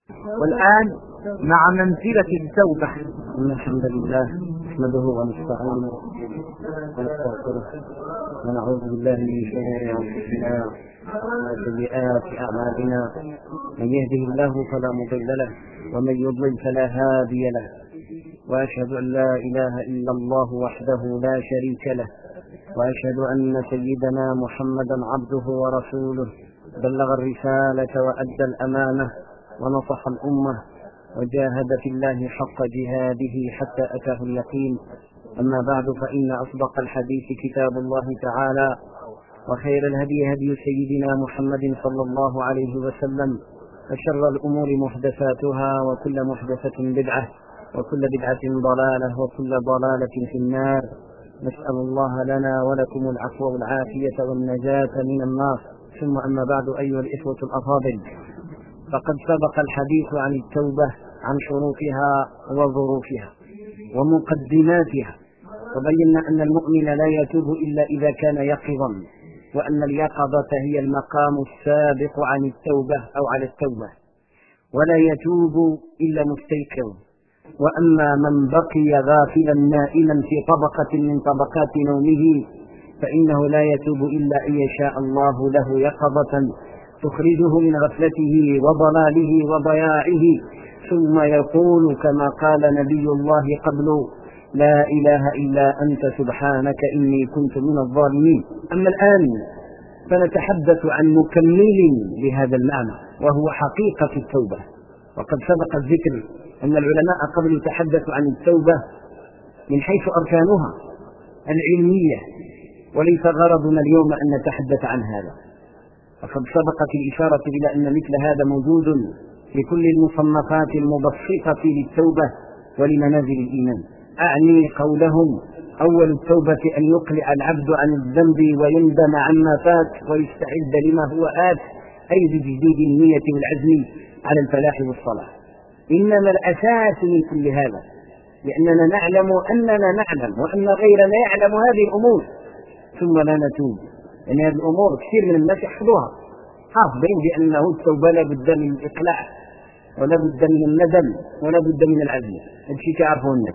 والآن مع منزلة التوبة. إن الحمد لله نحمده ونستعينه ونستغفره ونعوذ بالله من شرور أنفسنا وسيئات أعمالنا، من يهده الله فلا مضل له ومن يضلل فلا هادي له، وأشهد أن لا إله إلا الله وحده لا شريك له، وأشهد أن سيدنا محمدا عبده ورسوله، بلغ الرسالة وأدى الأمانة ونصح الأمة وجاهد في الله حق جهاده حتى أتاه اليقين. أما بعد، فإن أصدق الحديث كتاب الله تعالى، وخير الهدي هدي سيدنا محمد صلى الله عليه وسلم، وشر الأمور محدثاتها، وكل محدثة بدعة، وكل بدعة ضلالة، وكل ضلالة في النار. نسأل الله لنا ولكم العفو والعافية والنجاة من النار. ثم أما بعد، أيها الإخوة الأفاضل، فقد سبق الحديث عن التوبة، عن شروطها وظروفها ومقدماتها، وبينا أن المؤمن لا يتوب إلا إذا كان يقظا، وأن اليقظة هي المقام السابق عن التوبة أو على التوبة، ولا يتوب إلا مستيقظ. وأما من بقي غافلا نائما في طبقة من طبقات نومه فإنه لا يتوب إلا أن يشاء الله له يقظة تخرجه من غفلته وضلاله وضياعه، ثم يقول كما قال نبي الله قبل: لا إله إلا أنت سبحانك إني كنت من الظالمين. أما الآن فنتحدث عن مكمل لهذا المعنى، وهو حقيقة التوبة. وقد سبق الذكر أن العلماء قبل تحدثوا عن التوبة من حيث أركانها العلمية، وليس غرضنا اليوم أن نتحدث عن هذا. وقد سبقت الإشارة إلى أن مثل هذا موجود في كل المصنفات المبسطة للتوبة ولمنازل الإيمان. أعني قولهم: أول التوبة أن يقلع العبد عن الذنب ويندم عما فات ويستعد لما هو آت، أي بتجديد النية والعزم على الفلاح والصلاح. إنما الأساس من كل هذا لأننا نعلم أننا نعلم وأن غيرنا يعلم هذه الأمور ثم لا نتوب، لأن هذه الأمور كثير من الناس يحفظوها، حافظين بأنه التوبة لا بد من الإقلاع ولا بد من الندم ولا بد من العزم، الشيء تعرفون الناس.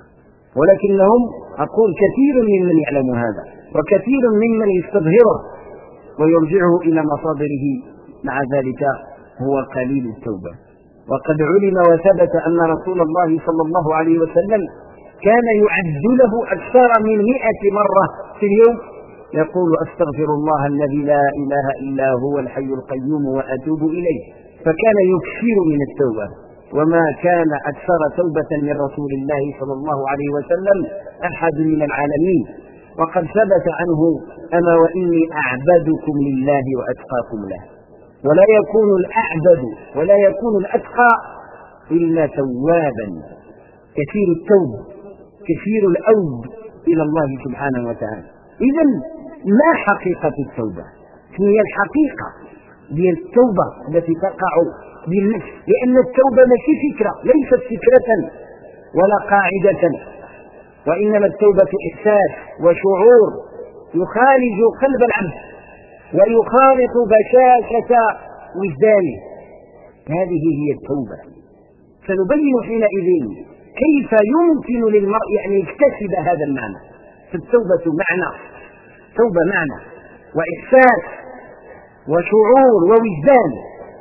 ولكنهم أقول كثير ممن يعلم هذا، وكثير ممن يستظهره ويرجعه إلى مصادره، مع ذلك هو قليل التوبة. وقد علم وثبت أن رسول الله صلى الله عليه وسلم كان يعد له أكثر من 100 مرة في اليوم يقول: أستغفر الله الذي لا إله إلا هو الحي القيوم وأتوب إليه. فكان يكثر من التوبة، وما كان أكثر توبة من رسول الله صلى الله عليه وسلم أحد من العالمين. وقد ثبت عنه: أما وإني أعبدكم لله وأتقاكم له. ولا يكون الأعبد ولا يكون الأتقى إلا توابا كثير التوب كثير الأوب إلى الله سبحانه وتعالى. إذن ما حقيقة التوبة؟ هي الحقيقة ديال التوبة التي تقع بالنفس، لأن التوبة ماشي فكرة، ليست فكرة ولا قاعدة، وإنما التوبة إحساس وشعور يخالج قلب العبد ويخالط بشاشة وجدانه. هذه هي التوبة. سنبين حينئذ كيف يمكن للمرء أن يكتسب هذا المعنى. فالتوبة معنى، توبة معنى وإحساس وشعور ووجدان،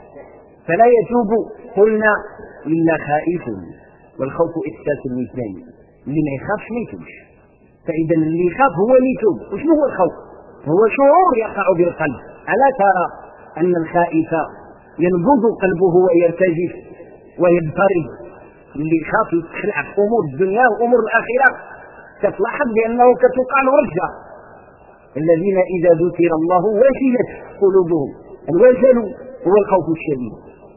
فلا يتوب قلنا إلا خائف، والخوف إحساس وجداني. اللي ما يخافش ما يتوبش. فإذا اللي يخاف هو اللي يتوب. وشنو هو الخوف؟ هو شعور يقع بالقلب. ألا ترى أن الخائف ينبض قلبه ويرتجف ويضطرب؟ اللي يخاف يتخلع في أمور الدنيا وأمور الآخرة تتلاحظ بأنه كتوقع له رجة. الذين إذا ذكر الله وجلت قلوبهم. الوجل هو الخوف الشديد.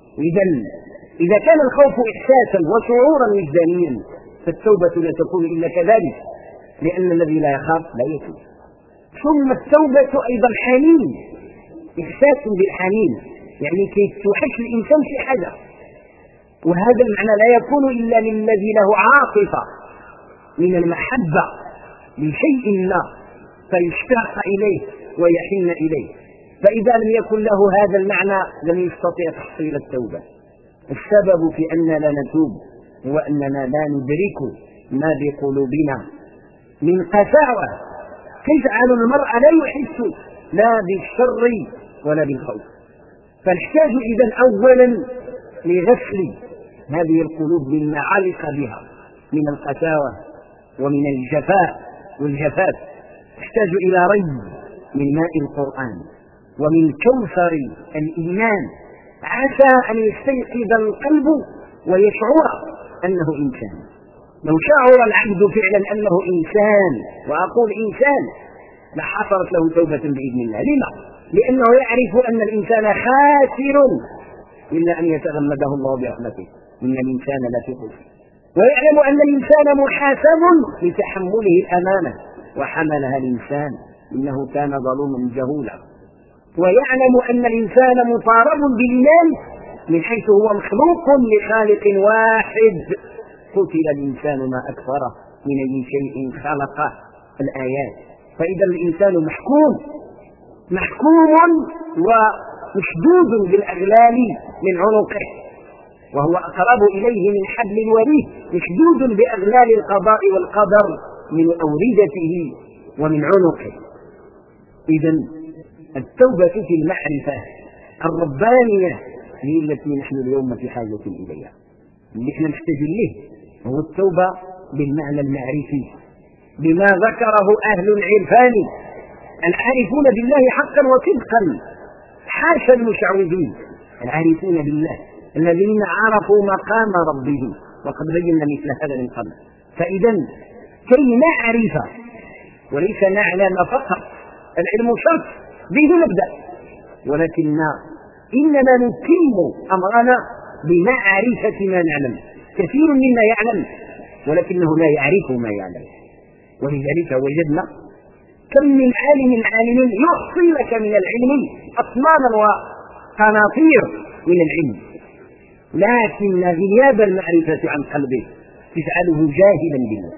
إذا كان الخوف إحساسا وشعورا وجدانيا فالتوبة لا تكون إلا كذلك، لأن الذي لا يخاف لا يتوب. ثم التوبة أيضا حنين، إحساس بالحنين، يعني كي توحش الإنسان في حاجة، وهذا المعنى لا يكون إلا للذي له عاطفة من المحبة لشيء ما فيشتاق إليه ويحن إليه. فإذا لم يكن له هذا المعنى لم يستطيع تحصيل التوبة. السبب في أننا لا نتوب هو أننا لا ندرك ما بقلوبنا من قساوة تجعل المرء لا يحس لا بالشر ولا بالخوف. فنحتاج إذن أولا لغسل هذه القلوب مما علق بها من القساوة ومن الجفاء والجفاف. تحتاج إلى ري من ماء القرآن ومن كوثر الإيمان، عسى أن يستيقظ القلب ويشعر أنه إنسان. لو شعر العبد فعلا أنه إنسان، وأقول إنسان، لحصلت له توبة بإذن الله. لما؟ لأنه يعرف أن الإنسان خاسر إلا أن يتغمده الله برحمته، إن الإنسان لفي خسر. ويعلم أن الإنسان محاسب لتحمله الأمانة، وحملها الإنسان إنه كان ظلوما جهولا. ويعلم أن الإنسان مطالب بالإيمان من حيث هو مخلوق لخالق واحد. قتل الإنسان ما أكفره من أي شيء خلقه. الآيات. فإذا الإنسان محكوم ومشدود بالأغلال من عنقه، وهو أقرب إليه من حبل الوريد، مشدود بأغلال القضاء والقدر من أوردته ومن عنقه. إذن التوبة في المعرفة الربانية هي التي نحن اليوم في حاجة إليها. اللي احنا نحتاج إليه هو التوبة بالمعنى المعرفي، بما ذكره أهل العرفان العارفون بالله حقا وصدقا، حاشا المشعوذين. العارفون بالله الذين عرفوا مقام ربهم، وقد بينا مثل هذا من قبل. فإذا كي نعرف وليس نعلم فقط، العلم شرط به نبدأ، ولكن إننا نتم أمرنا بمعرفة ما نعلم. كثير منا يعلم ولكنه لا يعرف ما يعلم، ولذلك وجدنا كم من عالم يحصي لك من العلم أطنانا وقناطير من العلم، لكن غياب المعرفة عن قلبه تجعله جاهلا بالله،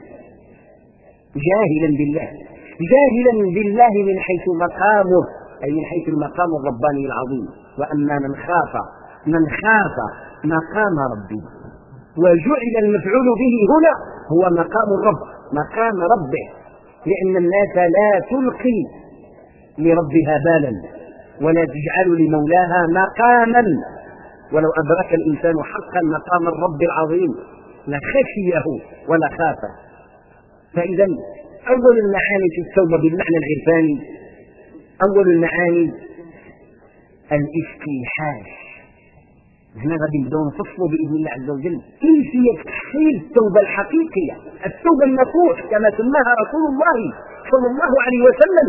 جاهلا بالله من حيث مقامه، أي من حيث المقام الرباني العظيم. وأما من خاف مقام ربه، وجعل المفعول به هنا هو مقام ربه، لأن الناس لا تلقي لربها بالا ولا تجعل لمولاها مقاما. ولو أدرك الإنسان حقا مقام الرب العظيم لخشيه ولا خافه. فإذا أول المعاني في التوبة بالمعنى العرفاني، أول المعاني الاستيحاش. هنا غادي نبداو نفصلوا بإذن الله عز وجل كيفية تحصيل التوبة الحقيقية، التوبة النصوح كما سماها رسول الله صلى الله عليه وسلم.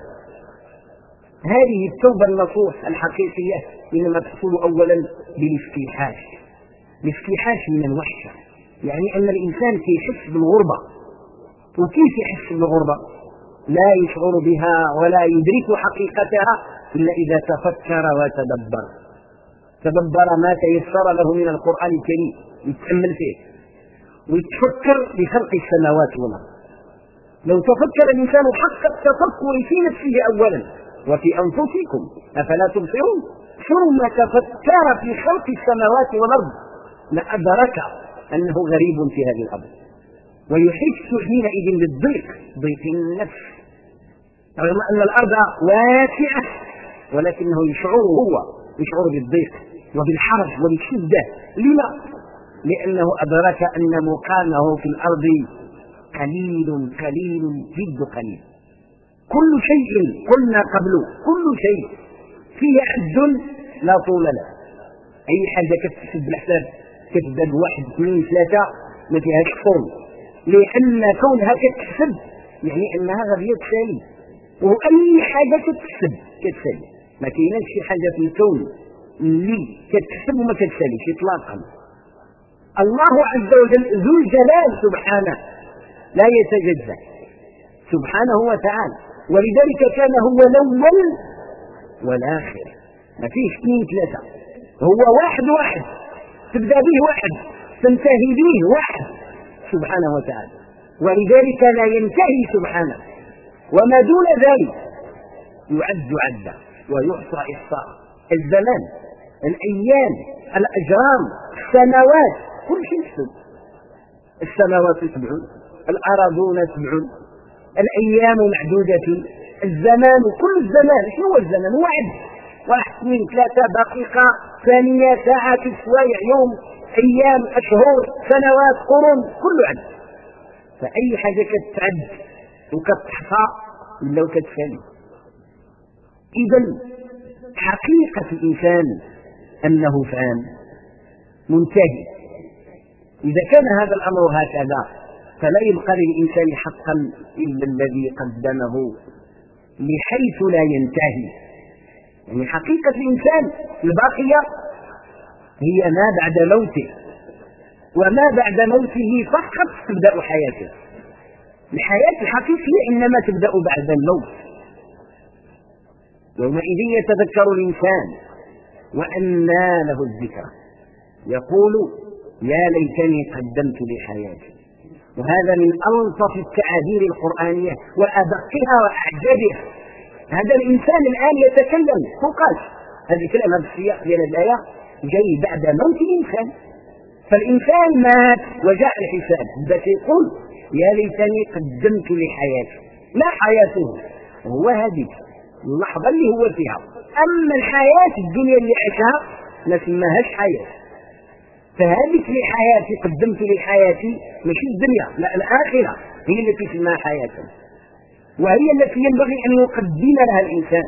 هذه التوبة النصوح الحقيقية إنما تحصل أولا بالاستيحاش. الاستيحاش من الوحشة، يعني أن الإنسان يحس بالغربة. وكيف يحس بالغربة؟ لا يشعر بها ولا يدرك حقيقتها إلا إذا تفكر وتدبر ما تيسر له من القرآن الكريم، يتأمل فيه ويتفكر بخلق السماوات والأرض. لو تفكر الإنسان حق التفكر في نفسه أولا وفي أنفسكم أفلا تبصرون، ثم تفكر في خلق السماوات والأرض لأدرك أنه غريب في هذه الأرض، ويحس حينئذ بالضيق، ضيق النفس، رغم أن الأرض واسعة ولكنه يشعر بالضيق وبالحرج وبالشدة. لما؟ لأنه أدرك أن مقامه في الأرض قليل جد قليل. كل شيء قلنا قبل، كل شيء فيه حد لا طول له. أي حاجة كتحسب بالحساب كتبدا بواحد 2 3 ما فيهاش طول، لأن كونها كتحسب يعني أنها غادي تسالي. وأي حاجة كتسالي، ما كايناش شي حاجة في الكون اللي كتحسب وما كتساليش إطلاقا. الله عز وجل ذو الجلال سبحانه لا يتجزأ سبحانه وتعالى، ولذلك كان هو الأول والآخر، ما فيش 2 3، هو واحد تبدأ به واحد تنتهي به واحد سبحانه وتعالى، ولذلك لا ينتهي سبحانه. وما دون ذلك يعد عدا ويحصى إحصاء. الزمان الأيام، الأجرام، السنوات، كل شيء يكتب. السماوات 7، الأراضون 7، الأيام معدودة، الزمان، كل الزمان. شنو هو الزمان؟ هو عد 1 2 3 دقيقة، ثانية، ساعة، سوايع، يوم، أيام، أشهر، سنوات، قرون، كل عد. فأي حاجة كتعد وكتحصى إلا وكتفاني. إذا حقيقة الإنسان أنه فان منتهي. إذا كان هذا الأمر هكذا فلا يبقى للإنسان حقا إلا الذي قدمه بحيث لا ينتهي. يعني حقيقة الإنسان الباقية هي ما بعد موته، وما بعد موته فقط تبدأ حياته. الحياة الحقيقية إنما تبدأ بعد الموت. يومئذ يتذكر الإنسان وأنى له الذكرى يقول يا ليتني قدمت لحياتي. وهذا من ألطف التعابير القرآنية وأدقها وأعجبها. هذا الإنسان الآن يتكلم فقط هذه الكلمة بالسياق ديال الآية جاي بعد موت الإنسان. فالإنسان مات وجاء الحساب، بس يقول يا ليتني قدمت لحياتي. لا حياته هو هذه اللحظة اللي هو فيها. أما الحياة الدنيا اللي عاشها ما سماهاش حياة. فهذه لحياتي قدمت لحياتي ماشي الدنيا، لا الآخرة هي التي تسمى حياة، وهي التي ينبغي أن يقدم لها الإنسان.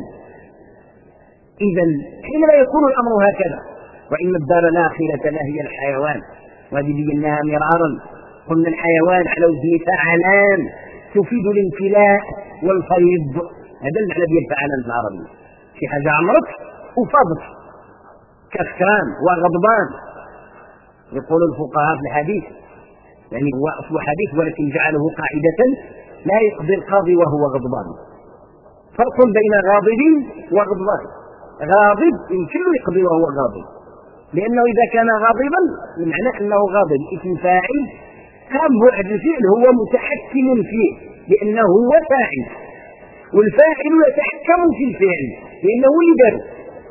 إذا حينما يكون الأمر هكذا وإن الدار الآخرة لهي الحيوان، وهذه بيناها مرارا، قلنا الحيوان على وزن فعلان تفيد الامتلاء والفيض. هذا المعنى ديال فعلان بالعربي، شي حاجة عمرت وفاضت كسكران وغضبان. يقول الفقهاء في الحديث، يعني هو أصل حديث ولكن جعله قاعدة، لا يقضي القاضي وهو غضبان. فرق بين غاضب وغضبان. غاضب يمكن يقضي وهو غاضب، لأنه إذا كان غاضبا بمعنى أنه غاضب اسم فاعل قام بعد الفعل هو متحكم فيه لأنه هو فاعل، والفاعل يتحكم في الفعل لأنه هو اللي داره.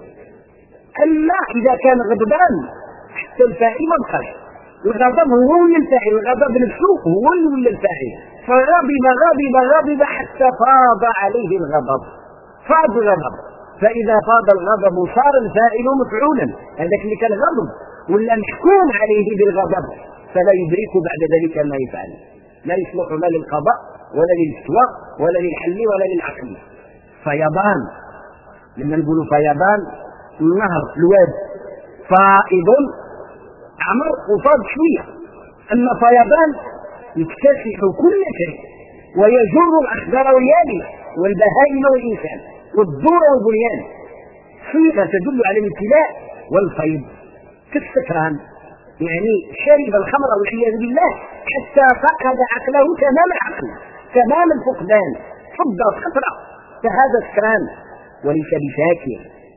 أما إذا كان غضبان حتى الفاعل ما بقاش، الغضب هو ولا الفاعل، الغضب نفسه هو ولا الفاعل. فغضب غضب غضب حتى فاض عليه الغضب، فاض الغضب. فإذا فاض الغضب صار الفاعل مفعولا، هذاك اللي كان غضب ولا محكوم عليه بالغضب فلا يدرك بعد ذلك ما يفعل. لا يصلح لا للقضاء ولا للاستواء ولا للحل ولا للعقل. فيضان، لما نقولوا فيضان النهر الواد فائض عمر وفاض شوية، أما فيضان يكتسح كل شيء ويجر الأخضر واليابس والبهائم والإنسان والدور والبنيان. صيغة تدل على الامتلاء والفيض كالسكران، يعني شرب الخمر والعياذ بالله حتى فقد عقله تمام العقل تمام الفقدان، حضر خطرة. فهذا سكران وليس بساكر.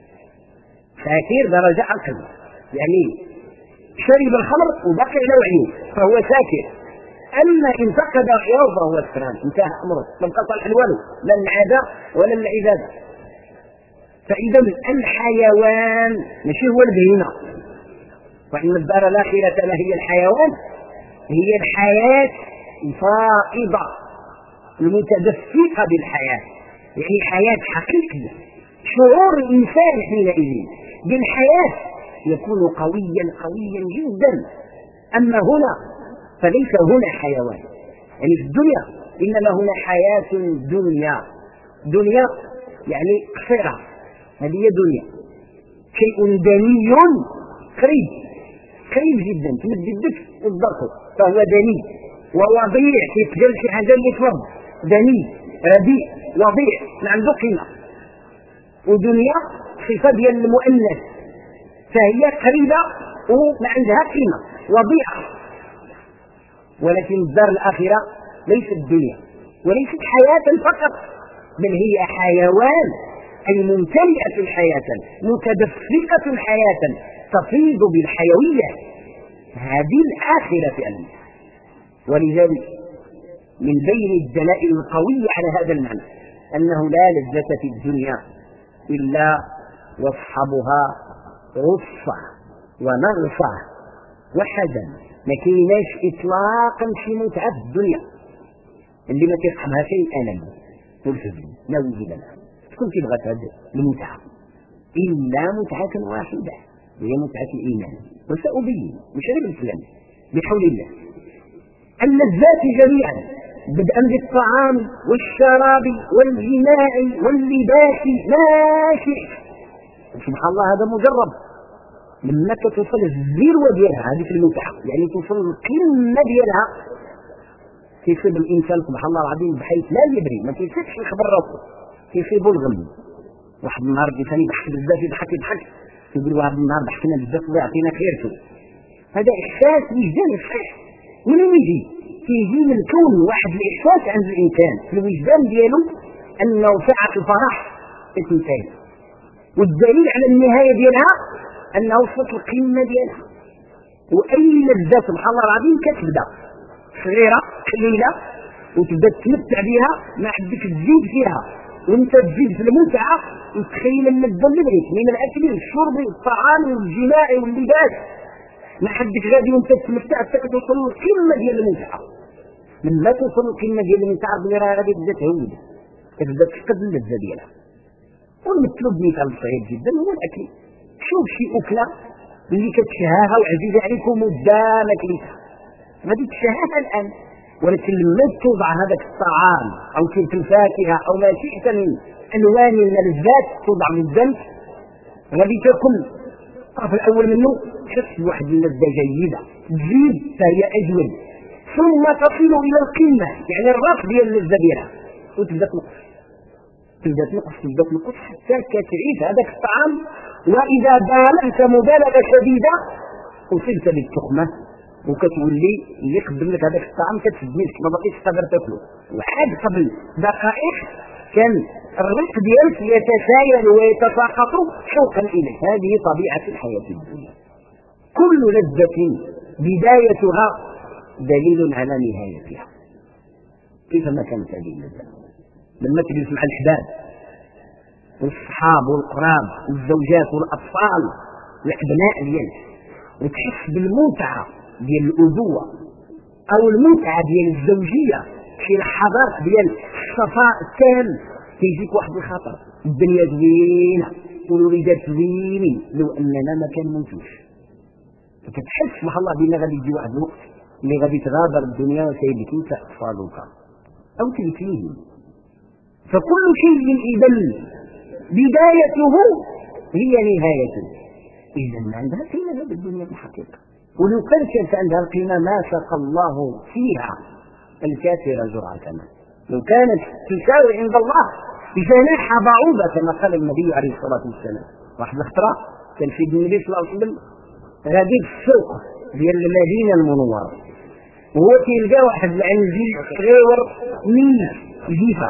ساكر درجة عقل، يعني شرب الخمر وبقي له عيون فهو ساكر. أما إن فقد عيوه فهو سكران، انتهى أمره، لم تصلح الولو لا العادة ولا العبادة. فإذا الحيوان ماشي هو البهيمة، وإن الدار الآخرة لهي الحيوان، هي الحياة الفائضة المتدفقة بالحياة، يعني حياة حقيقية. شعور الإنسان حينئذ بالحياة يكون قويا قويا جدا. أما هنا فليس هنا حيوان، يعني في الدنيا إنما هنا حياة دنيا. دنيا يعني قصيرة، هذه هي دنيا، شيء دني قريب قريب جدا تمد يدك وتضغطه فهو دني. ووضيع يتقال شي حاجة اللي تفض دني رديء وضيع ما عنده قيمة. ودنيا صفة ديال المؤنث فهي قريبة وما عندها قيمة وضيعة. ولكن الدار الآخرة ليست الدنيا وليست حياة فقط، بل هي حيوان أي ممتلئة حياة متدفقة حياة تفيض بالحيوية. هذه الآخرة فعلا. ولذلك من بين الدلائل القوية على هذا المعنى أنه لا لذة في الدنيا إلا واصحابها غصة ونغصة وحدا، ما كايناش اطلاقا شي متعه في الدنيا اللي ما كيفهمها شيء الالم والحزن لا وجود لها. شكون كيبغى هذه المتعه الا متعه واحده هي متعه الايمان. وسأبين مش غير الكلام بحول الله اللذات جميعا بدءا بالطعام والشراب والجماع واللباس ما شئت. سبحان الله هذا مجرب لما توصل الذروه ديالها هذيك المتعه، يعني توصل القمه ديالها كيصيب الانسان سبحان الله العظيم بحيث لا يدري، ما كيفكش يخبر راسه، كيصيبو الغم. واحد النهار الانسان يضحك بزاف يضحك يقول واحد النهار ضحكنا بزاف الله يعطينا خيرته. هذا احساس وجداني صحيح. منين يجي؟ كيجي من كون واحد الاحساس عند الانسان في الوجدان ديالو انه ساعه الفرح تنتهي، والدليل على النهايه ديالها انه وصلت القمه ديالها. واي لذه سبحان الله العظيم كتبدا صغيره قليله وتبدا تمتع بها، ما عندك تزيد فيها وانت تزيد في المتعه وتخيل اللذه اللي بغيت من الاكل والشرب والطعام والجماع واللباس، ما حدك غادي وانت تمتع حتى توصل للقمه ديال المتعه. لما توصل للقمه ديال المتعه راه غادي تبدا تهود، تبدا تفقد اللذه ديالها. والمطلوب مثال صغير جدا هو الاكل. شوف شي اكله اللي كتشهاها وعزيزه عليكم مده ما كليتها غادي تشهاها الان، ولكن لما توضع هذاك الطعام او تلك الفاكهه او ما شئت من الوان من اللذات توضع قدامك غادي تاكل الطرف الاول منه تحس بواحد اللذه جيده، تزيد فهي اجود، ثم تصل الى القمه يعني الراس ديال اللذه ديالها وتبدا تنقص حتى كتعيش هذاك الطعام. واذا بالغت مبالغه شديده وصلت للتخمه وكتولي اللي يقدم لك هذاك الطعام كتسدنيش ما باقيش تقدر تاكله. وعاد قبل دقائق كان الرزق ديالك يتسايل ويتساقط شوقا اليه. هذه طبيعه الحياه الدنيا. كل لذه بدايتها دليل على نهايتها. كيفما كانت هذه اللذه لما تجلس مع الاحباب والصحاب والقراب والزوجات والاطفال والابناء ديالك وتحس بالمتعه ديال الابوه او المتعه ديال الزوجيه في لحظات ديال الصفاء التام كيجيك واحد الخطر، الدنيا زوينه والوليدات زوينين لو اننا ما كنموتوش. كتحس سبحان الله بان غادي يجي واحد الوقت اللي غادي تغادر الدنيا وسيدك انت اطفالك او تلفيهم. فكل شيء اذا بدايته هي نهايته. اذا ما عندها قيمه هذه الدنيا في الحقيقه، ولو كانت عندها القيمه ما سقى الله فيها الكافر جرعه ماء. لو كانت تساوي عند الله بجناح بعوضه كما قال النبي عليه الصلاه والسلام. واحد الخطره كان في النبي صلى الله عليه وسلم غادي في السوق ديال المدينه المنوره وهو كيلقى واحد العنزي صغير من جيفه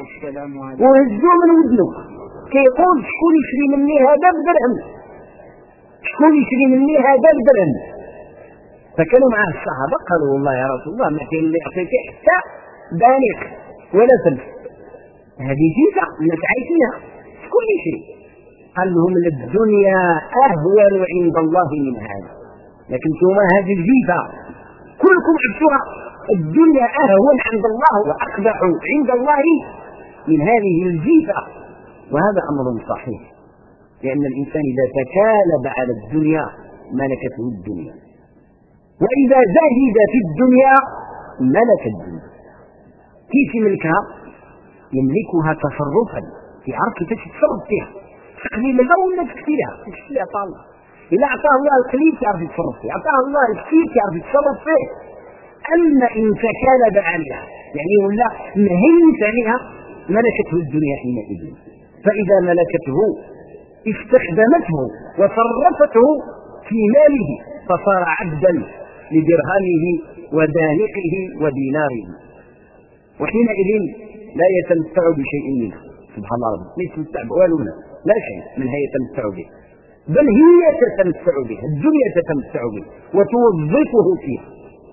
وهزو من ودنه كيقول شكون يشري مني هذا بدرهم، شكون يشري مني هذا بدرهم. فكانوا معاه الصحابه قالوا والله يا رسول الله ما كاين اللي يعطيك حتى دانق ولا فلس، هذه جيفه الناس عايشينها شكون يشري؟ قال لهم الدنيا اهون عند الله من هذا، لكن ثم هذه الجيفه كلكم عبتوها، الدنيا اهون عند الله واقبح عند الله من هذه الجيفه. وهذا امر صحيح، لان الانسان اذا تكالب على الدنيا ملكته الدنيا، واذا زهد في الدنيا ملك الدنيا. كيف يملكها؟ يملكها تصرفا يعرف كيفاش يتصرف فيها، تقليل لها ولا تكثيرها، اللي عطاه الله. اذا عطاه الله القليل يعرف يتصرف فيه، عطاه الله الكثير يعرف يتصرف فيه. اما ان تكالب عليها يعني ولا مهيمت عليها ملكته الدنيا حينئذ. فاذا ملكته استخدمته وصرفته في ماله فصار عبدا لدرهمه ودانقه وديناره، وحينئذ لا يتمتع بشيء منه. سبحان الله لا يتمتع بوالو لا شيء منها يتمتع به، بل هي تتمتع به، الدنيا تتمتع به وتوظفه فيه.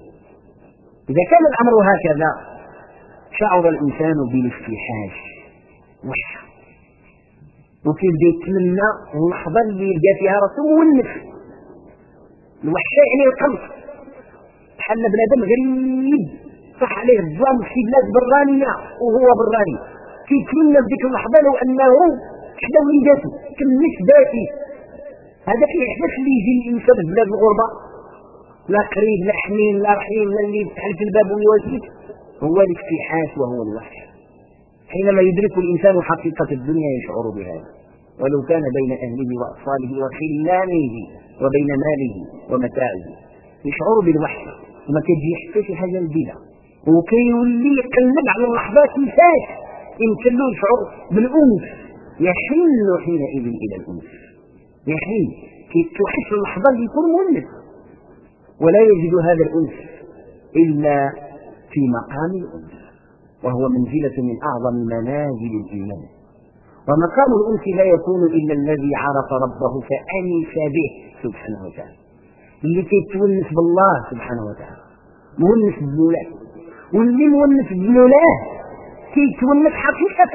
إذا كان الأمر هكذا شعر الإنسان بالاستيحاش وحشة، وكيبدا يتمنى اللحظه اللي يلقى فيها راسه مونس. الوحشه يعني القلب، بحال بنادم غريب صح عليه الظلام في بلاد برانيه وهو براني، كيتمنى في ديك اللحظه لو انه حدا وليداتو كمش ذاتي. هذاك الاحساس اللي يجي الانسان في بلاد الغربه، لا قريب لا حنين لا رحيم لا اللي يفتح لك الباب ويواجهك، هو الافتحاش وهو الوحش. حينما يدرك الانسان حقيقه الدنيا يشعر بهذا، ولو كان بين اهله واطفاله وخلانه وبين ماله ومتاعه يشعر بالوحشه وما كيجي حتى شي حاجه جديده، وكيولي يقلب على اللحظات نساش يمكن له يشعر بالانس، يحن حينئذ الى الانس، يحن كيتوحش اللحظه اللي يكون مونس، ولا يجد هذا الانس الا في مقام الانس، وهو منزله من اعظم منازل الايمان. ومقام الانس لا يكون الا الذي عرف ربه فانس به سبحانه وتعالى، اللي كيتونس بالله سبحانه وتعالى، مونس بمولاه، واللي مونس بمولاه كيتونس حقيقه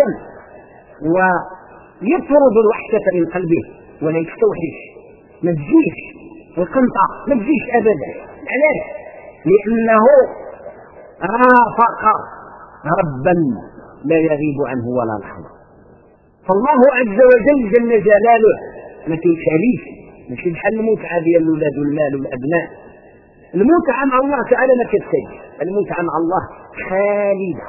ويطرد الوحشه من قلبه ولا يستوحش، ما تجيش القنطه ما تجيش ابدا. علاش؟ لانه رافق ربا لا يغيب عنه ولا لحظه. فالله عز وجل جل جلاله ما كيشاريش، ماشي بحال المتعه ديال الاولاد والمال والابناء. المتعه مع الله تعالى ما كتسالش، المتعه مع الله خالده.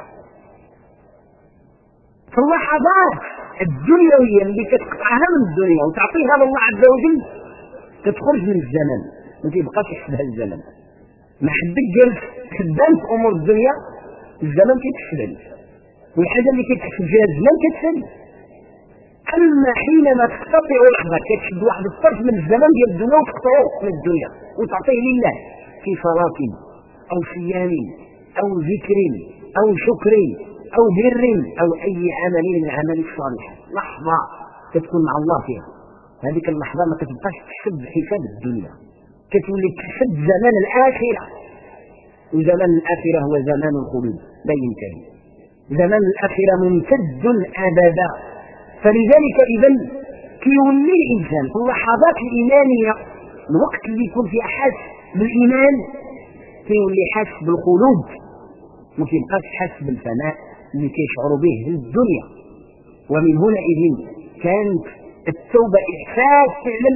فاللحظات الدنيويه اللي كتقطعها من الدنيا وتعطيها لله عز وجل كتخرج من الزمن، ما كيبقاش يحسبها الزمن. ما حدك جالس خدام في امور الدنيا الزمن كيتحسب، والحاجه اللي كيتحسب فيها الزمن كتسالي. اما حينما تقتطع لحظه كتشد واحد الطرف من الزمن ديال الدنيا وتقطعه من الدنيا وتعطيه لله في صلاه او صيام او ذكر او شكر او بر او اي عمل من الاعمال الصالحه، لحظه كتكون مع الله فيها، هذيك اللحظه ما كتبقاش تحسب حساب الدنيا، كتولي تحسب زمان الاخره. وزمان الاخره هو زمان الخلود لا ينتهي، زمان الاخره ممتد ابدا. فلذلك اذا كيولي الانسان في اللحظات الايمانيه، الوقت اللي يكون فيه حاس بالايمان كيولي حاس بالخلود، ما كيبقاش حاس بالفناء اللي كيشعر به الدنيا. ومن هنا إذن كانت التوبة إحساس فعلا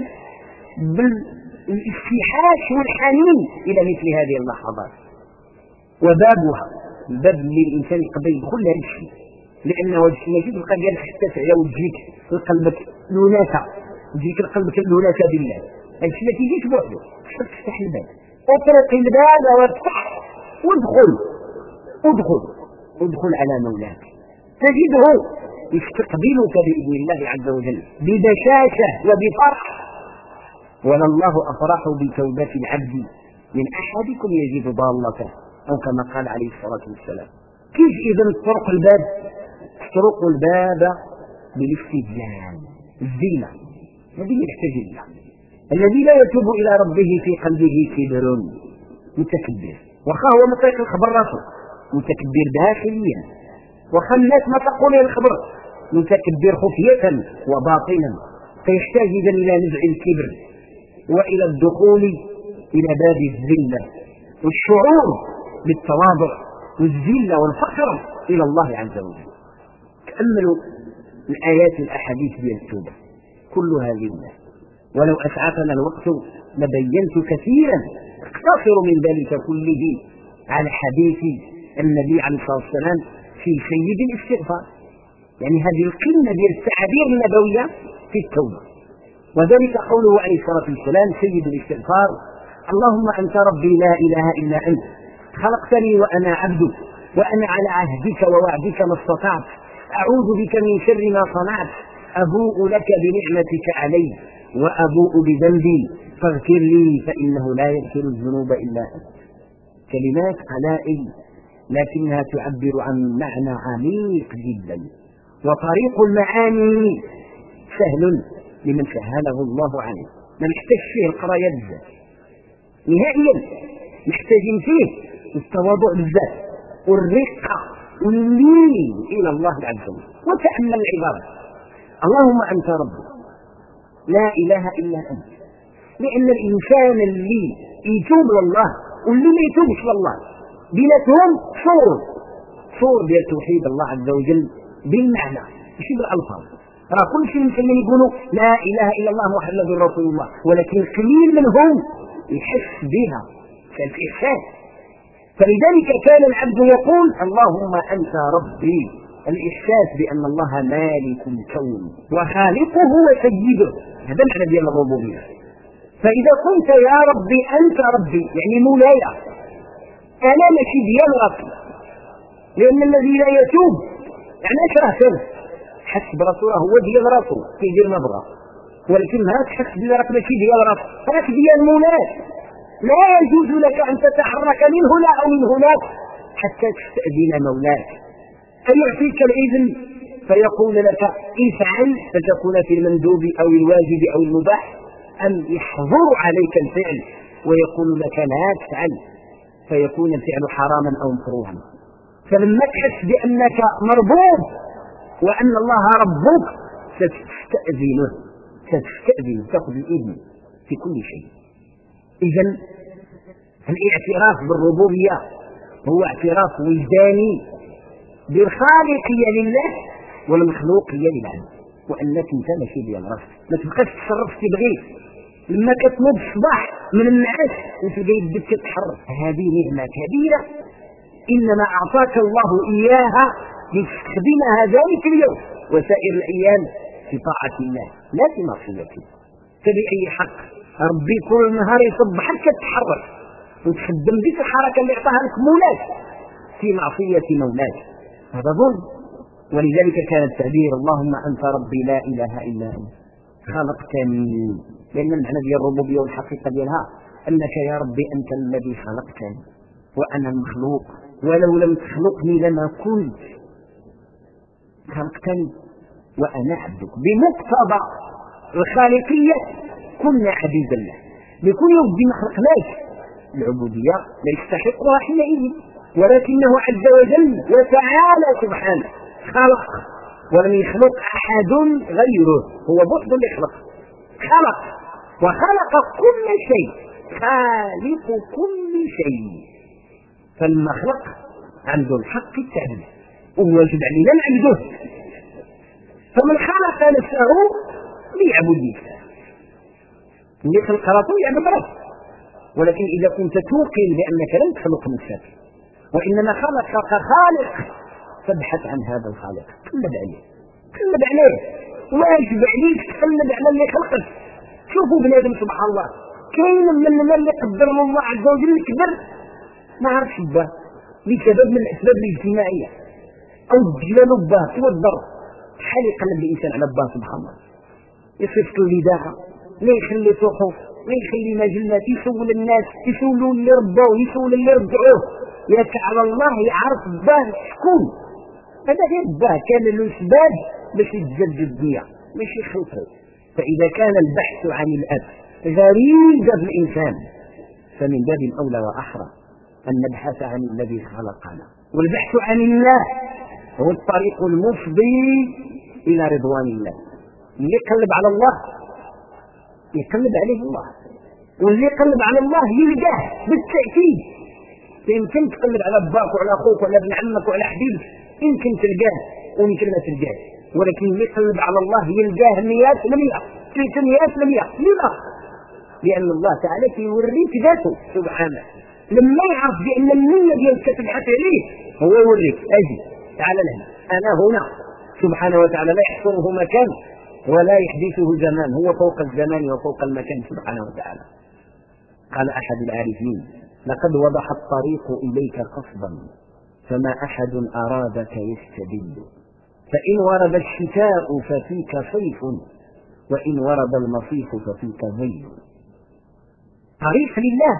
بالاستيحاش والحنين إلى مثل هذه اللحظات. وبابها الباب اللي الإنسان يقدر يدخل لها الشيء، لأنه ماشي تبقى جالس حتى تعيا وتجيك لقلبك لوناسة، تجيك لقلبك لوناسة بالله، هادشي ما كيجيش بوحدو، خصك تفتح الباب، اطرق الباب وافتح ادخل على مولاك تجده يستقبلك بإذن الله عز وجل ببشاشة وبفرح. ولا الله أفرح بتوبة العبد من أحدكم يجد ضالته، أو كما قال عليه الصلاة والسلام. كيف إذا تطرق الباب بالاستجلال الزينة، الذي يحتاج إليه الذي لا يتوب إلى ربه في قلبه كبر متكبر، وخا هو مطيق الخبر راسه متكبر داخليا، وخا الناس ما تقول الخبر متكبر خفية وباطنا، فيحتاج إذن إلى نزع الكبر وإلى الدخول إلى باب الذلة والشعور بالتواضع والذلة والفقر إلى الله عز وجل. تأملوا الآيات الأحاديث ديال التوبة كلها لله، ولو أسعفنا الوقت لبينت كثيرا، اقتصر من ذلك كله على حديث النبي عليه الصلاة والسلام في سيد الاستغفار، يعني هذه القمة ديال التعابير النبوية في التوبة. وذلك قوله عليه الصلاة والسلام سيد الاستغفار: اللهم أنت ربي لا إله إلا أنت، خلقتني وأنا عبدك، وأنا على عهدك ووعدك ما استطعت، أعوذ بك من شر ما صنعت، أبوء لك بنعمتك علي وأبوء بذنبي فاغفر لي فإنه لا يغفر الذنوب إلا أنت. كلمات قلائل لكنها تعبر عن معنى عميق جدا، وطريق المعاني سهل لمن سهله الله عليه. ما نحتاج فيه القرايه بزاف نهائيا، محتاجين فيه التواضع بزاف والرقه واللين الى الله عز وجل. وتامل العباره: اللهم أنت ربي لا إله إلا أنت. لأن الإنسان اللي يتوب لله واللي ما يتوبش لله بيناتهم صور ديال توحيد الله عز وجل بالمعنى ماشي بالألفاظ. راه كل شيء يمكن يقولوا لا إله إلا الله محمد رسول الله، ولكن قليل منهم يحس بها كالإحساس. فلذلك كان العبد يقول اللهم أنت ربي، الإحساس بأن الله مالك الكون وخالقه وسيده، هذا معنى ديال الربوبية. فإذا قلت يا ربي أنت ربي يعني مولاي، أنا ماشي ديال راسي، لأن الذي لا يتوب يعني أشرح سر حس برسوله هو ديال راسه كيدير ما بغى، ولكن ما تحس براسك ماشي ديال راسك، راك ديال مولاك. لا يجوز لك أن تتحرك من هنا أو من هناك حتى تستأذن مولاك فيعطيك الإذن فيقول لك افعل فتكون في المندوب أو الواجب أو المباح، أم يحظر عليك الفعل ويقول لك لا تفعل فيكون الفعل حراما أو مكروها. فلما تحس بأنك مربوب وأن الله ربك ستستأذنه، تأخذ الإذن في كل شيء. إذن الاعتراف بالربوبية هو اعتراف وجداني بالخالقية لله والمخلوقية للعبد، وأنك انت ماشي ديال راسك، ما تبقاش تصرف تبغيك. لما كتنوض الصباح من النعاس وتلقى يدك تتحرك، هذه نعمة كبيرة إنما أعطاك الله إياها لتستخدمها ذلك اليوم وسائر الأيام في طاعة الله لا في معصيته. فبأي حق ربي كل نهار يصبحك تتحرك وتخدم بك الحركة اللي أعطاها لك مولاك في معصية مولاك؟ هذا ظلم. ولذلك كان التعبير اللهم أنت ربي لا إله إلا أنت خلقتني، لأن المعنى ديال الربوبية والحقيقة ديالها أنك يا ربي أنت الذي خلقتني وأنا المخلوق، ولو لم تخلقني لما كنت، خلقتني وأنا عبدك. بمقتضى الخالقية كنا عبيدا له، بكل ربي ما خلقناش العبودية لا يستحقها حينئذ، ولكنه عز وجل وتعالى سبحانه خلق ولم يخلق أحد غيره، هو بحث اللي خلق وخلق كل شيء، خالق كل شيء. فلما خلق عنده الحق التعبير وواجب علينا نعبده. فمن خلق نفسه ليعبد نفسه، اللي خلق راسه يعبد راسه. ولكن إذا كنت توقن بأنك لن تخلق نفسك وإنما خلقك خالق فابحث عن هذا الخالق، قلب عليه واجب عليك تقلب على اللي خلقك. شوفوا بنادم سبحان الله كاين من اللي قدر الله عز وجل يكبر ما عرفش باه بسبب من الأسباب الاجتماعية أو الجلال باه توضر، شحال يقلب الإنسان على باه سبحان الله، يصيفط الإذاعة لا يخلي صحف لا يخلي مجلات، يسول الناس، يسولوا اللي ربوه يسول اللي رجعوه، ياك على الله يعرف باه شكون. هذا غير باه كان له اسباب باش يتجدد الدنيا ماشي خلقه. فإذا كان البحث عن الأب غريزة في الإنسان فمن باب أولى وأحرى أن نبحث عن الذي خلقنا. والبحث عن الله هو الطريق المفضي إلى رضوان الله. اللي يقلب على الله يقلب عليه الله، واللي يقلب على الله يلقاه بالتأكيد. يمكن تقلب على باك وعلى أخوك وعلى ابن عمك وعلى حبيبك، يمكن تلقاه ويمكن ما تلقاه، ولكن اللي يقلب على الله يلقاه 100% 300%. لما؟ لأن الله تعالى يوريك ذاته سبحانه. لما يعرف بأن النية ديالك تبحث عليه هو يوريك أجي تعال لهنا أنا هنا سبحانه وتعالى، لا يحصره مكان ولا يحدثه زمان، هو فوق الزمان وفوق المكان سبحانه وتعالى. قال أحد العارفين لقد وضح الطريق إليك قصدا فما أحد أرادك يستدل، فإن ورد الشتاء ففيك صيف وإن ورد المصيف ففيك ظل. طريق لله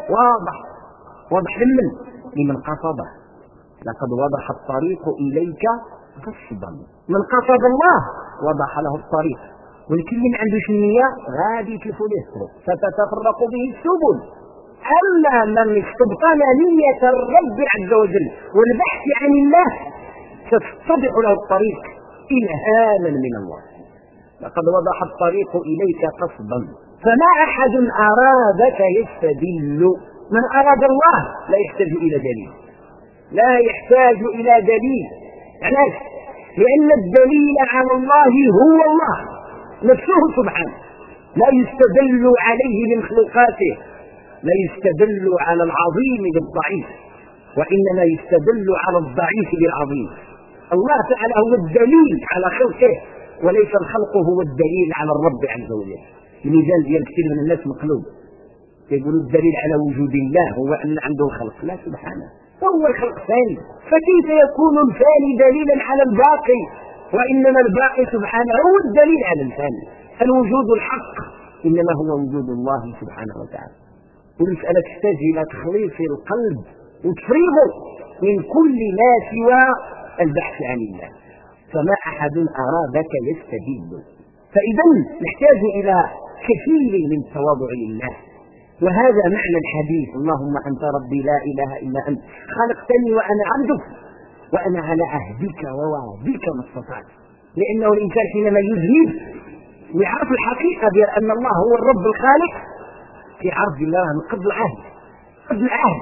واضح لمن قصده. لقد وضح الطريق إليك قصدا، من قصد الله وضح له الطريق، ولكن من عنده النية غادي يتلف له الطرق فتتفرق به السبل. أما من استبطن نية الرب عز وجل والبحث عن الله ستتضح له الطريق إلهاما من الله. لقد وضح الطريق إليك قصدا. فما أحد أرادك يستدل. من أراد الله لا يحتاج إلى دليل، لا يحتاج إلى دليل. علاش؟ لأن الدليل على الله هو الله نفسه سبحانه، لا يستدل عليه من خلقاته، لا يستدل على العظيم بالضعيف، وإنما يستدل على الضعيف بالعظيم. الله تعالى هو الدليل على خلقه، وليس الخلق هو الدليل على الرب عز وجل. الميزان ديال كثير من الناس مقلوب، يقولوا الدليل على وجود الله هو أن عنده خلق. لا، سبحانه هو الخلق ثاني، فكيف يكون الثاني دليلا على الباقي؟ وإنما الباقي سبحانه هو الدليل على الثاني. الوجود الحق إنما هو وجود الله سبحانه وتعالى. والمسألة تحتاج إلى تخليص القلب وتفريغه من كل ما سوى البحث عن الله. فما أحد أرادك يستدل. فإذا نحتاج إلى كثير من التواضع لله، وهذا معنى الحديث: اللهم أنت ربي لا إله إلا أنت خلقتني وأنا عبدك وأنا على عهدك ووعدك ما استطعت. لأنه الإنسان حينما يذنب ويعرف الحقيقة بأن الله هو الرب الخالق في عرض الله قبل العهد، قبل العهد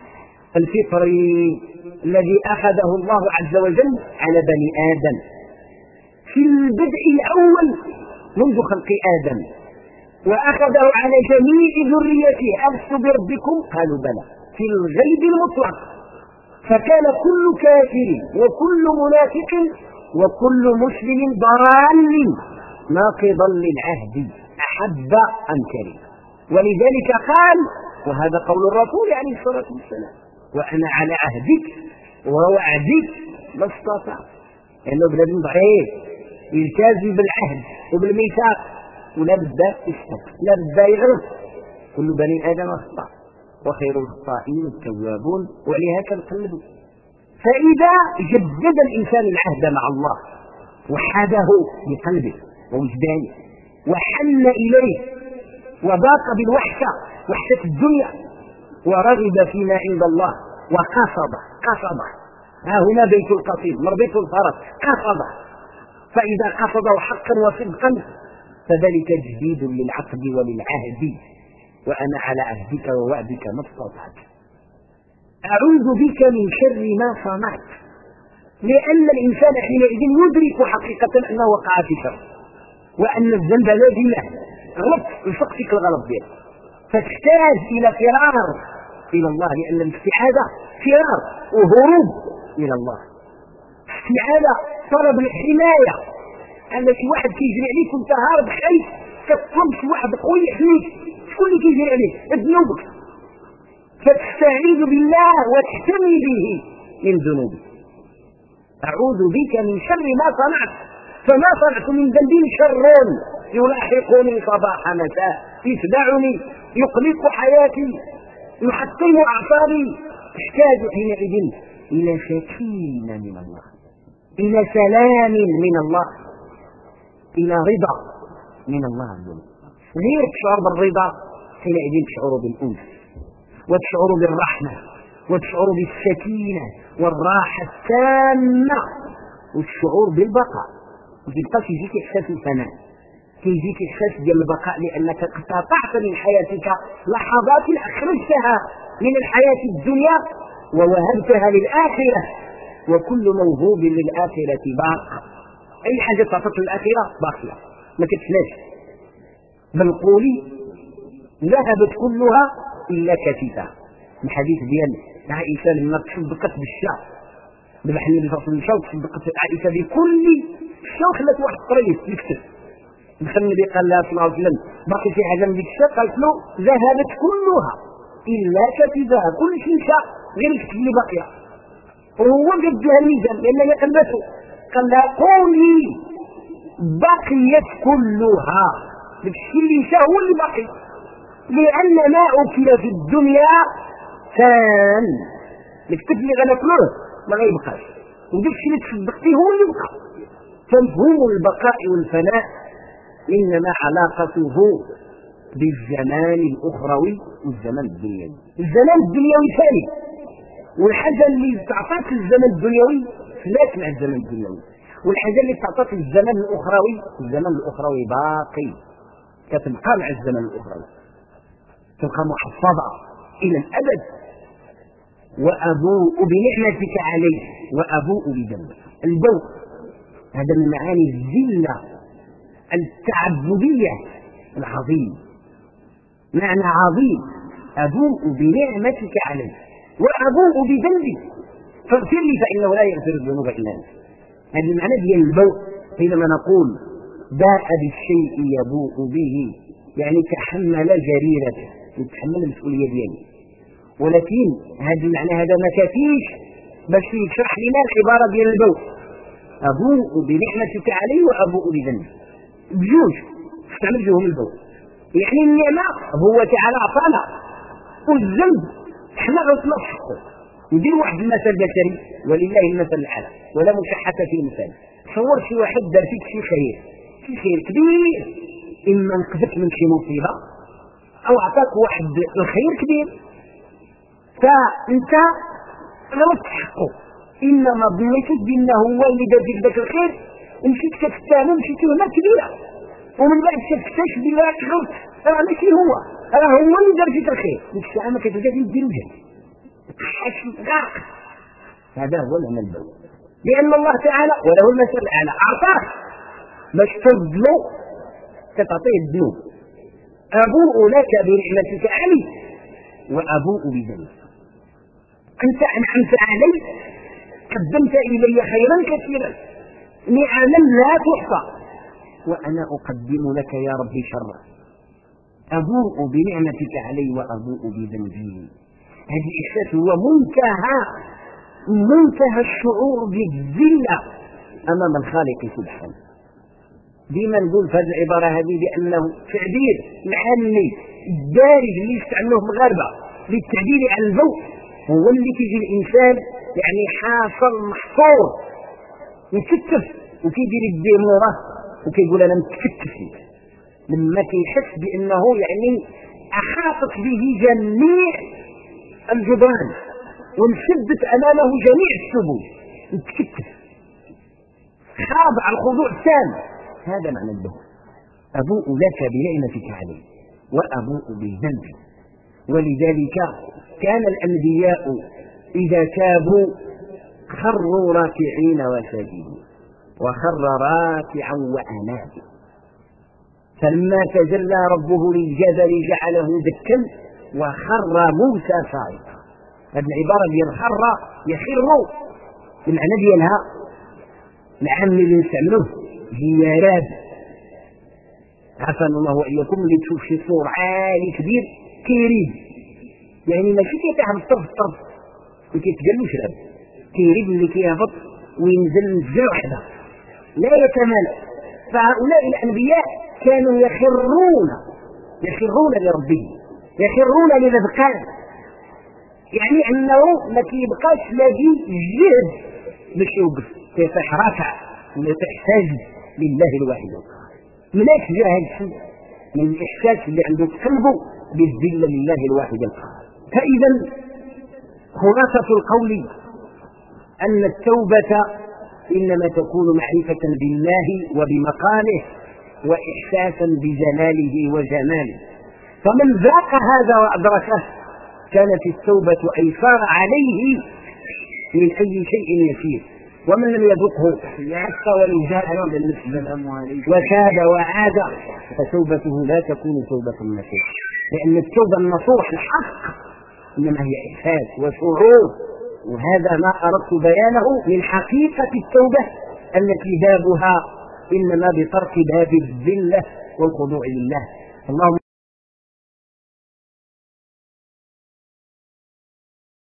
الفطري الذي أخذه الله عز وجل على بني آدم في البدء الأول منذ خلق آدم، وأخذه على جميع ذريته: ألست بربكم؟ قالوا بلى، في الغيب المطلق. فكان كل كافر وكل منافق وكل مسلم ضال ناقضا للعهد أحب أم كره. ولذلك قال، وهذا قول الرسول عليه الصلاة والسلام: وأنا على عهدك ووعدك ما استطعت. لأنه بلاد ضعيف يلتزم بالعهد وبالميثاق، ولا بد يستقر، لا بد يغلط. كل بني آدم خطأ وخير الخطائين التوابون، وعليها كنقلبوا. فإذا جدد الإنسان العهد مع الله وحده بقلبه ووجدانه وحن إليه وضاق بالوحشة، وحشة الدنيا، ورغب فيما عند الله وقصد. ها هنا بيت القصيد، مربيت الفرس، قصد. فإذا قصده حقا وصدقا فذلك جديد للعقد وللعهد: وأنا على عهدك ووعدك ما استطعت. أعوذ بك من شر ما صنعت. لأن الإنسان حينئذ يدرك حقيقة أنه وقع في شر، وأن الذنب لازم له، غلط يفقدك الغلط ديالك، فتحتاج إلى فرار إلى الله، لأن الاستعاذة فرار وهروب إلى الله. استعاذة طلب الحماية، أن شي واحد كيجري عليك وانت هارب خايف، كتطلب شي واحد قوي يحميك. شكون اللي كيجري عليك؟ ذنوبك، فتستعيذ بالله وتحتمي به من ذنوبك. أعوذ بك من شر ما صنعت. فما صنعت من ذنب شر يلاحقني صباح مساء، يتبعني، يقلق حياتي، يحطم أعصابي. تحتاج حينئذ إلى سكينة من الله، إلى سلام من الله، إلى رضا من الله عز وجل. غير تشعر بالرضا حينئذ تشعر بالأنس وتشعر بالرحمة وتشعر بالسكينة والراحة التامة والشعور بالبقاء. وتبقى يجيك إحساس الفناء، كيجيك إحساس ديال البقاء، لأنك قطعت من حياتك لحظات أخرجتها من الحياة الدنيا ووهبتها للآخرة. وكل موهوب للآخرة باق. أي حاجة تعطت للآخرة باقية ما كتفناش. بل قولي ذهبت كلها إلا كتفها. الحديث ديال عائشة لما تصدقت بالشاة، ذبح النبي صلى الله عليه وسلم تصدقت عائشة بكل الشاة، خلت واحد طريف يكتب. دخل النبي قال لها صلى الله عليه وسلم: باقي في حاجة من ديك الشاة؟ قالت له: ذهبت كلها إلا كتفها، كل شيء مشى غير الكتف اللي باقية. وهو جاب لها الميزان لأنها قلبته، قال لها: قولي بقيت كلها. داك الشيء اللي مشى هو اللي باقي، لأن ما أكل في الدنيا فان. الكتف اللي غناكلوه ما غيبقاش، وداك الشيء اللي تصدقتيه هو اللي بقى. فمفهوم البقاء والفناء إنما علاقته بالزمان الأخروي والزمان الدنيوي. الزمان الدنيوي ثاني، والحاجة اللي تعطاك الزمن الدنيوي فلاش مع الزمن الدنيوي. والحاجة اللي تعطيك الزمن الأخروي باقي، كتبقى مع الزمن الأخروي، تبقى محفظة إلى الأبد. وأبوء بنعمتك علي وأبوء بذنبي. البوء هذا من معاني الذلة التعبدية العظيم، معنى عظيم. أبوء بنعمتك علي وأبوء بذنبي فاغفر لي فإنه لا يغفر الذنوب إلا أنت. هذا المعنى ديال البوء. حينما نقول باء بالشيء يبوء به يعني تحمل جريرته، يتحمل المسؤولية ديالي. ولكن هذا المعنى هذا ما كافيش باش يشرح لنا العبارة ديال البوء. أبوء بنعمتك علي وأبوء بذنبي بجوج استعمل جوهم البوء. يعني النعمة هو تعالى عطانا، والذنب احنا غنتنصحه. ندير واحد المثل بشري ولله المثل الاعلى ولا مشحة في المثال. تصور شي واحد دار فيك شي خير كبير، اما نقذك من شي مصيبه او عطاك واحد الخير كبير، فانت لا تحقه، انما ظنيتك بانه هو اللي دار فيك ذاك الخير ومشيت كتتهم ومشيت تهمه كبيره، ومن بعد تكتشف بالله غلط ماشي هو، هو اللي دار فيك الخير. ديك الساعه ما كتبقاش دير وجهك غاق. هذا هو معنى البوء. لأن الله تعالى وله المثل الأعلى أعطاك باش تفضلو كتعطيه الذنوب. أبوء لك بنعمتك علي وأبوء بذنبي. أنت أنعمت علي، قدمت إلي خيرا كثيرا، نعما لا تحصى، وأنا أقدم لك يا ربي شرا. أبوء بنعمتك علي وأبوء بذنبي. هذا الإحساس هو منتهى الشعور بالذلة أمام الخالق سبحانه. ديما نقول في هذه العبارة هذه بأنه تعبير محلي الدارج اللي يستعملوه المغاربة للتعبير عن البوء، هو اللي تيجي الإنسان يعني حاصل محصور متكتف وكيدير يديه موراه وكيقول أنا متكتف، لما كيحس بأنه يعني أحاطت به جميع الجدران وانسدت امامه جميع السبل، متكتف خاضع الخضوع التام. هذا معنى البوء. أبوء لك بنعمتك علي وأبوء بذنبي. ولذلك كان الأنبياء إذا تابوا خروا راكعين وساجدين، وخر راكعا وأناب. فلما تجلى ربه للجبل جعله دكا وخر موسى صاعقا. هذه العبارة ديال خر يخر، المعنى ديالها العام اللي نستعملوه هي راب. عافانا الله وإياكم اللي تشوف شي صور عالي كبير كيريب، يعني ماشي كيتهبط طرف وكيتقلوش راب، كيريب اللي كيهبط وينزل نزله وحده لا يتمالى. فهؤلاء الأنبياء كانوا يخرون لربهم، يخرون للأذقان، يعني أنه ما كيبقاش لاقي جهد باش يوقف، كيطيح رافع ولا تحتاج لله الواحد القهار. مناش جا هذا الشيء من الإحساس اللي عنده قلبه بالذلة لله الواحد القهار. فإذا خلاصة القول أن التوبة إنما تكون معرفة بالله وبمقامه وإحساسا بجلاله وجماله. فمن ذاق هذا وأدركه كانت التوبة أيسار عليه من أي شيء يسير، ومن لم يذقه يعص ولجاء وكاد وعاد فتوبته لا تكون توبة النصوح، لأن التوبة النصوح الحق إنما هي إحساس وشعور. وهذا ما أردت بيانه من حقيقة التوبة التي بابها إنما بترك باب الذلة والخضوع لله. اللهم